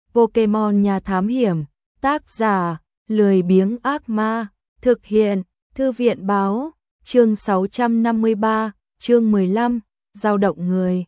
Pokemon nhà thám hiểm, tác giả, lười biếng ác ma, thực hiện, thư viện báo, chương 653, chương 15, dao động người.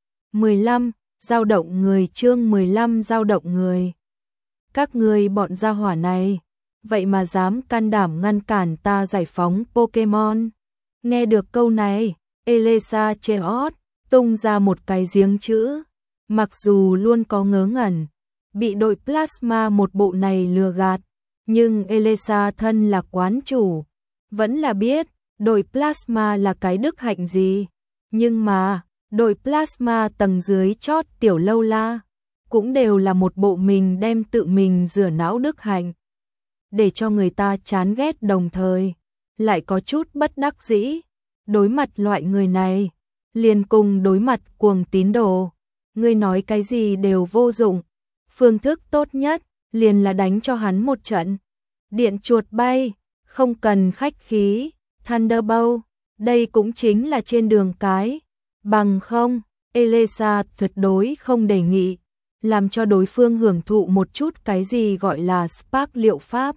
15, dao động người chương 15 dao động người. Các ngươi bọn gia hỏa này, vậy mà dám can đảm ngăn cản ta giải phóng Pokemon. Nghe được câu này, Elesa Cheot tung ra một cái giếng chữ. Mặc dù luôn có ngớ ngẩn, bị đội Plasma một bộ này lừa gạt, nhưng Elesa thân là quán chủ, vẫn là biết đội Plasma là cái đức hạnh gì. Nhưng mà, đội Plasma tầng dưới chót tiểu lâu la, cũng đều là một bộ mình đem tự mình rửa não đức hạnh, để cho người ta chán ghét đồng thời, lại có chút bất đắc dĩ. Đối mặt loại người này, liền cùng đối mặt cuồng tín đồ, ngươi nói cái gì đều vô dụng. Phương thức tốt nhất, liền là đánh cho hắn một trận. Điện chuột bay, không cần khách khí, Thunderbolt, đây cũng chính là trên đường cái. Bằng không, Elesa tuyệt đối không đề nghị, làm cho đối phương hưởng thụ một chút cái gì gọi là spark liệu pháp.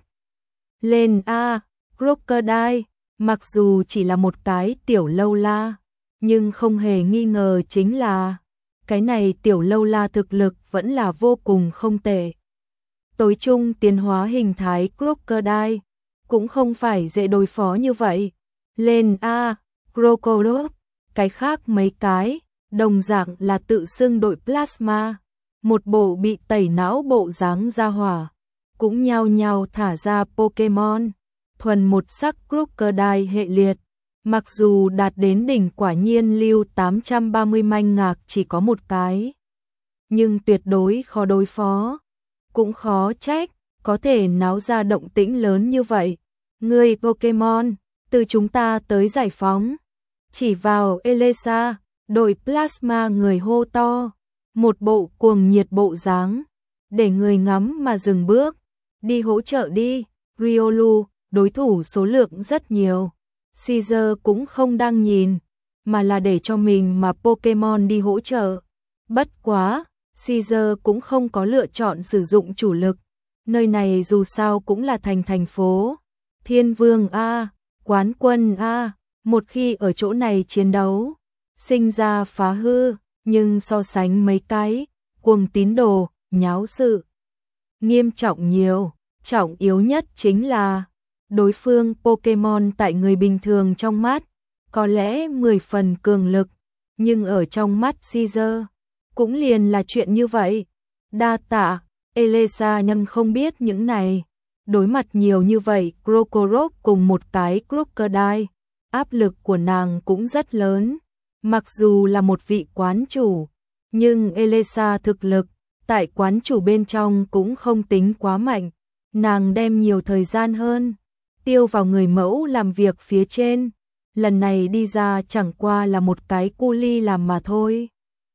Lên A, Crocodile, mặc dù chỉ là một cái tiểu lâu la, nhưng không hề nghi ngờ chính là cái này tiểu lâu la thực lực vẫn là vô cùng không tệ. Tối trung tiến hóa hình thái Crocodile cũng không phải dễ đối phó như vậy. Lên A, Crocodile, cái khác mấy cái, đồng dạng là tự xưng đội Plasma, một bộ bị tẩy não bộ dáng ra hỏa, cũng nhao nhao thả ra Pokemon, thuần một sắc Crocodile hệ liệt. Mặc dù đạt đến đỉnh quả nhiên lưu 830 manh ngạc chỉ có một cái, nhưng tuyệt đối khó đối phó, cũng khó trách, có thể náo ra động tĩnh lớn như vậy. Người Pokemon, từ chúng ta tới giải phóng. Chỉ vào Elesa, đội Plasma người hô to, một bộ cuồng nhiệt bộ dáng, để người ngắm mà dừng bước, đi hỗ trợ đi. Riolu, đối thủ số lượng rất nhiều. Caesar cũng không đang nhìn, mà là để cho mình mà Pokemon đi hỗ trợ. Bất quá, Caesar cũng không có lựa chọn sử dụng chủ lực. Nơi này dù sao cũng là thành phố. Thiên Vương A, Quán Quân A, một khi ở chỗ này chiến đấu, sinh ra phá hư, nhưng so sánh mấy cái, cuồng tín đồ, nháo sự. Nghiêm trọng nhiều, trọng yếu nhất chính là đối phương Pokemon tại người bình thường trong mắt, có lẽ 10 phần cường lực, nhưng ở trong mắt Caesar, cũng liền là chuyện như vậy. Đa tạ, Elesa nhưng không biết những này. Đối mặt nhiều như vậy, Crocodile cùng một cái Crocodile, áp lực của nàng cũng rất lớn. Mặc dù là một vị quán chủ, nhưng Elesa thực lực, tại quán chủ bên trong cũng không tính quá mạnh. Nàng đem nhiều thời gian hơn tiêu vào người mẫu làm việc phía trên, lần này đi ra chẳng qua là một cái cu li làm mà thôi.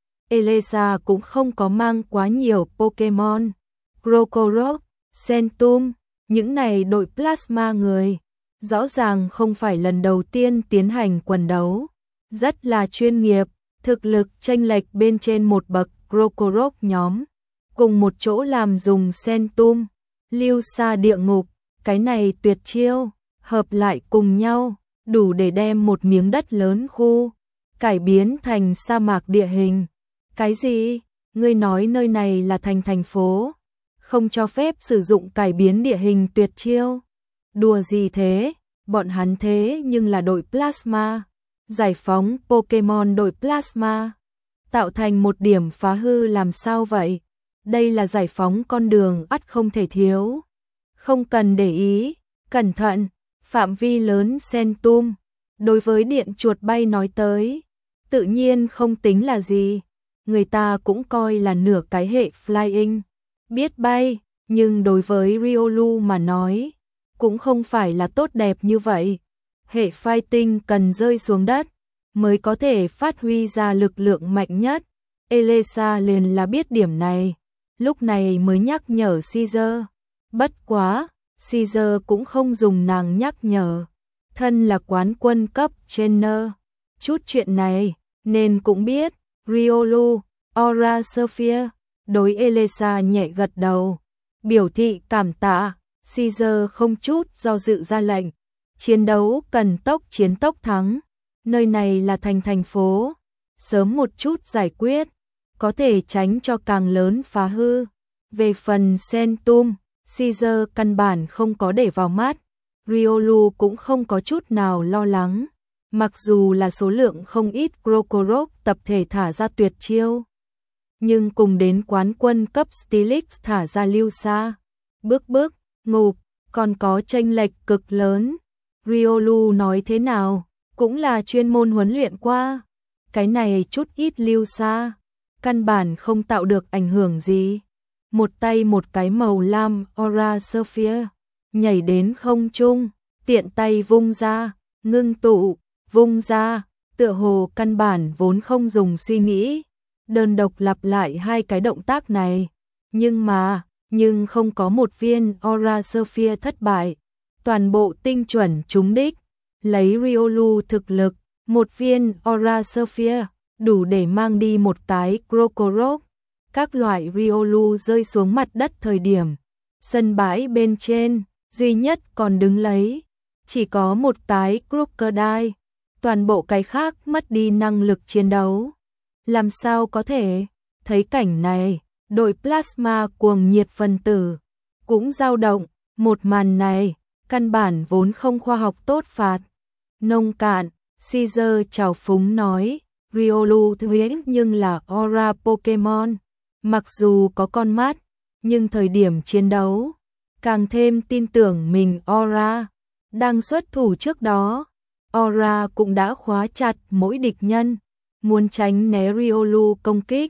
Elesa cũng không có mang quá nhiều Pokemon. Crocodile, Centum, những này đội Plasma người, rõ ràng không phải lần đầu tiên tiến hành quần đấu, rất là chuyên nghiệp, thực lực chênh lệch bên trên một bậc. Crocodile nhóm cùng một chỗ làm dùng Centum, lưu xa địa ngục. Cái này tuyệt chiêu, hợp lại cùng nhau, đủ để đem một miếng đất lớn khu, cải biến thành sa mạc địa hình. Cái gì? Ngươi nói nơi này là thành phố, không cho phép sử dụng cải biến địa hình tuyệt chiêu. Đùa gì thế? Bọn hắn thế nhưng là đội Plasma, giải phóng Pokemon đội Plasma, tạo thành một điểm phá hư làm sao vậy? Đây là giải phóng con đường ắt không thể thiếu. Không cần để ý, cẩn thận, phạm vi lớn Centum, đối với điện chuột bay nói tới, tự nhiên không tính là gì, người ta cũng coi là nửa cái hệ flying, biết bay, nhưng đối với Riolu mà nói, cũng không phải là tốt đẹp như vậy. Hệ fighting cần rơi xuống đất, mới có thể phát huy ra lực lượng mạnh nhất. Elesa liền là biết điểm này, lúc này mới nhắc nhở Caesar. Bất quá, Caesar cũng không dùng nàng nhắc nhở, thân là quán quân cấp trainer, chút chuyện này nên cũng biết. Riolu, Aura Sphere, Đối Elesa nhẹ gật đầu, biểu thị cảm tạ. Caesar không chút do dự ra lệnh. Chiến đấu cần tốc chiến tốc thắng. Nơi này là thành phố. Sớm một chút giải quyết, có thể tránh cho càng lớn phá hư. Về phần Sentum, Caesar căn bản không có để vào mắt. Riolu cũng không có chút nào lo lắng. Mặc dù là số lượng không ít Krokorok tập thể thả ra tuyệt chiêu, nhưng cùng đến quán quân cấp Stilix thả ra lưu xa, bước ngục, còn có chênh lệch cực lớn. Riolu nói thế nào, cũng là chuyên môn huấn luyện qua. Cái này chút ít lưu xa, căn bản không tạo được ảnh hưởng gì. Một tay một cái màu lam Aura Sphere, nhảy đến không trung, tiện tay vung ra, ngưng tụ, vung ra, tựa hồ căn bản vốn không dùng suy nghĩ. Đơn độc lặp lại hai cái động tác này, nhưng không có một viên Aura Sphere thất bại, toàn bộ tinh chuẩn trúng đích. Lấy Riolu thực lực, một viên Aura Sphere đủ để mang đi một cái Krokorok. Các loại Riolu rơi xuống mặt đất thời điểm, sân bãi bên trên duy nhất còn đứng lấy chỉ có một cái Crocodile, toàn bộ cái khác mất đi năng lực chiến đấu. Làm sao có thể? Thấy cảnh này, đội plasma cuồng nhiệt phân tử cũng dao động. Một màn này căn bản vốn không khoa học tốt phạt nông cạn. Caesar trào phúng nói, Riolu thế nhưng là Aura Pokemon, mặc dù có con mắt, nhưng thời điểm chiến đấu càng thêm tin tưởng mình. Aura đang xuất thủ trước đó, Aura cũng đã khóa chặt mỗi địch nhân, muốn tránh né Riolu công kích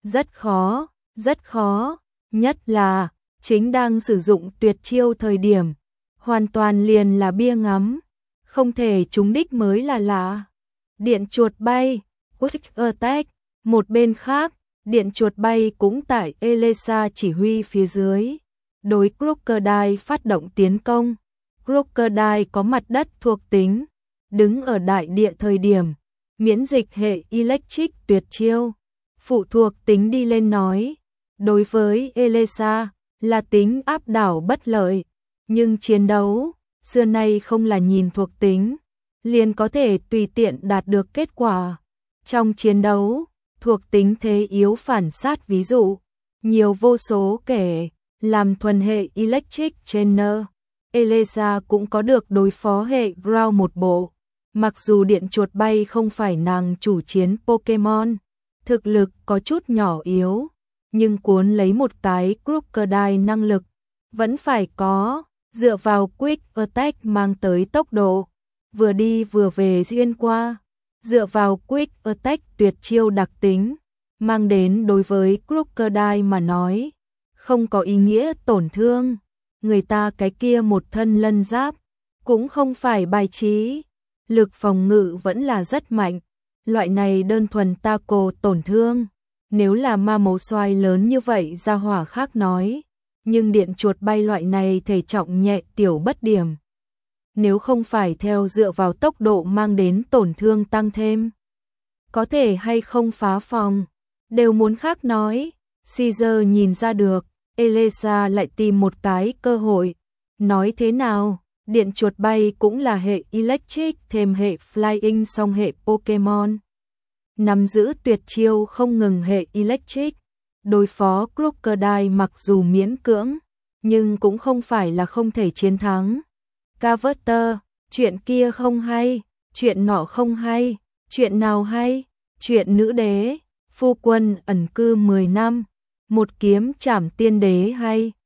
rất khó, nhất là chính đang sử dụng tuyệt chiêu thời điểm, hoàn toàn liền là bia ngắm, không thể trúng đích mới là lạ. Điện chuột bay, Quick Attack. Một bên khác, điện chuột bay cũng tại Elesa chỉ huy phía dưới, đối Crocodile phát động tiến công. Crocodile có mặt đất thuộc tính, đứng ở đại địa thời điểm, miễn dịch hệ Electric tuyệt chiêu, phụ thuộc tính đi lên nói, đối với Elesa là tính áp đảo bất lợi, nhưng chiến đấu xưa nay không là nhìn thuộc tính liền có thể tùy tiện đạt được kết quả. Trong chiến đấu, thuộc tính thế yếu phản sát ví dụ nhiều vô số kể. Làm thuần hệ Electric Trainer, Elesa cũng có được đối phó hệ Ground một bộ. Mặc dù điện chuột bay không phải nàng chủ chiến Pokemon, thực lực có chút nhỏ yếu, nhưng cuốn lấy một cái Crocodile năng lực vẫn phải có, dựa vào Quick Attack mang tới tốc độ, vừa đi vừa về xuyên qua, dựa vào Quick Attack tuyệt chiêu đặc tính, mang đến đối với Crocodile mà nói, không có ý nghĩa tổn thương. Người ta cái kia một thân lân giáp, cũng không phải bài trí, lực phòng ngự vẫn là rất mạnh. Loại này đơn thuần taco tổn thương, nếu là ma mấu xoay lớn như vậy ra hỏa khác nói, nhưng điện chuột bay loại này thể trọng nhẹ tiểu bất điểm. Nếu không phải theo dựa vào tốc độ mang đến tổn thương tăng thêm, có thể hay không phá phòng, đều muốn khác nói. Caesar nhìn ra được, Elesa lại tìm một cái cơ hội. Nói thế nào, điện chuột bay cũng là hệ Electric thêm hệ Flying song hệ Pokemon. Nắm giữ tuyệt chiêu không ngừng hệ Electric. Đối phó Crocodile mặc dù miễn cưỡng, nhưng cũng không phải là không thể chiến thắng. Carver, chuyện kia không hay, chuyện nọ không hay, chuyện nào hay, chuyện nữ đế, phu quân ẩn cư 10 năm, một kiếm trảm tiên đế hay.